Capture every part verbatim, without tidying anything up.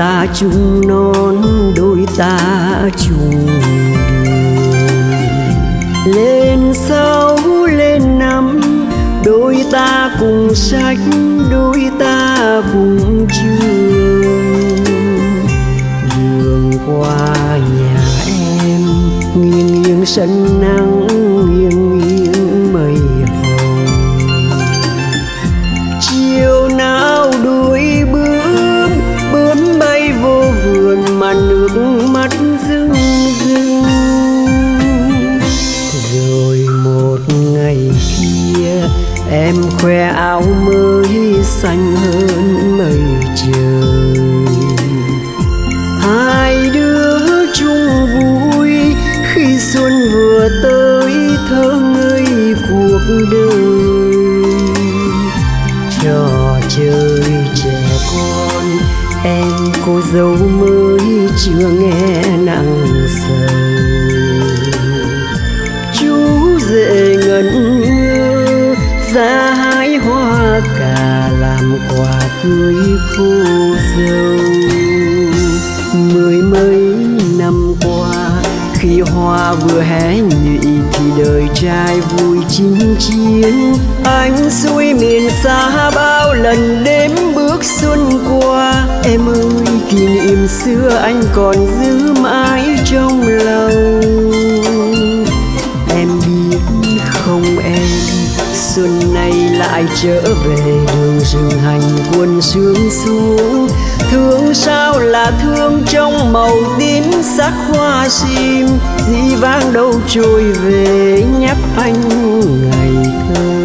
ta chung non, đôi ta chung đường. Lên sáu lên năm, đôi ta cùng sách, đôi ta cùng trường. Đường qua nhà em, nghiêng nghiêng sân nắng, nghiêng nghiêng mây hồng. Chiều nào đuổi bướm, bướm bay vô vườn mà nước mắt rưng rưng. Rồi một ngày kia em khoe áo mới xanh hơn mây trời. Hai đứa chung vui khi xuân vừa tới, thơ ngây cuộc đời. Trò chơi trẻ con em cô dâu mới chưa nghe nặng sầu. Chú rể ngẩn ngơ ra hái hoa cà làm quà cưới cô dâu. Mười mấy năm qua khi hoa vừa hé nhụy thì đời trai vui chinh chiến. Anh xuôi miền xa bao lần đêm bước xuân qua. Em ơi kỷ niệm xưa anh còn giữ mãi trong lòng. Em biết không em, xuân này lại trở về đường rừng hành quân sương xuống. Thương sao là thương trong màu tím sắc hoa sim, dĩ vãng đâu trôi về nhắc anh ngày thơ.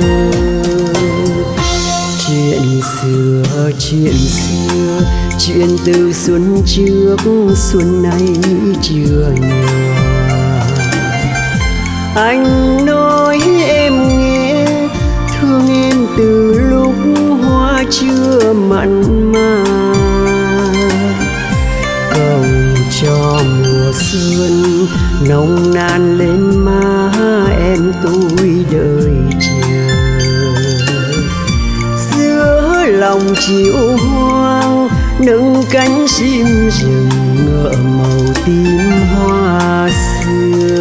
Chuyện xưa chuyện xưa, chuyện từ xuân trước xuân nay chưa nhòa. Anh nói em nghe, thương em từ lúc hoa chưa mặn mà. Cầu cho mùa xuân nồng nàn lên má em tôi đợi chờ. Giữa lòng chiều hoang nâng cánh chim rừng ngỡ màu tím hoa xưa.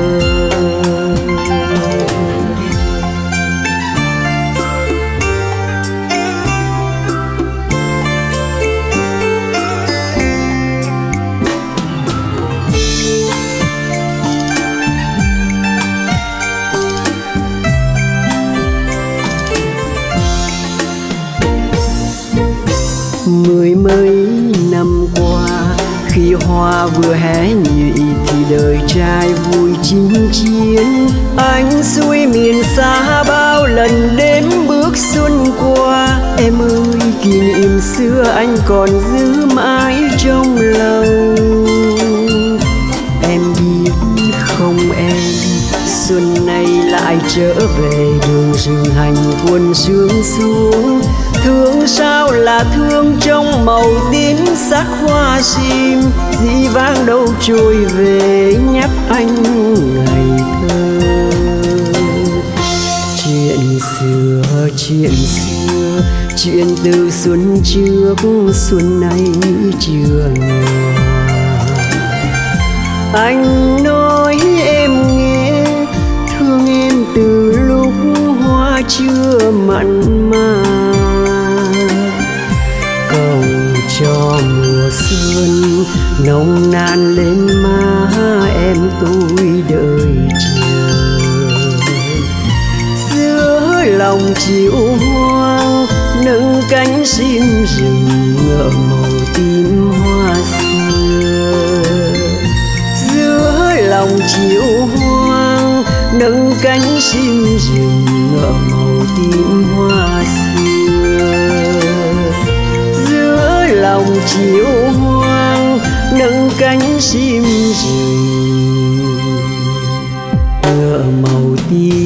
Mười mấy năm qua khi hoa vừa hé nhụy thì đời trai vui chinh chiến. Anh xuôi miền xa bao lần đêm bước xuân qua. Em ơi kỷ niệm xưa anh còn giữ mãi trong lòng. Em biết không em, xuân này lại trở về đường rừng hành quân sương xuống. Thương sao là thương trong màu tím sắc hoa sim, dĩ vãng đâu trôi về nhắc anh ngày thơ. Chuyện xưa chuyện xưa, chuyện từ xuân trước xuân nay chưa nhòa. Anh nói em nghe, thương em từ lúc hoa chưa mặn mà. Cầu cho mùa xuân nồng nàn lên má em tôi đợi chờ. Giữa lòng chiều hoang nâng cánh chim rừng ngỡ màu tím hoa xưa. Giữa lòng chiều hoang nâng cánh chim rừng ngỡ màu tím hoa xưa. Giữa lòng chiều hoang nâng cánh chim rừng ngỡ màu tím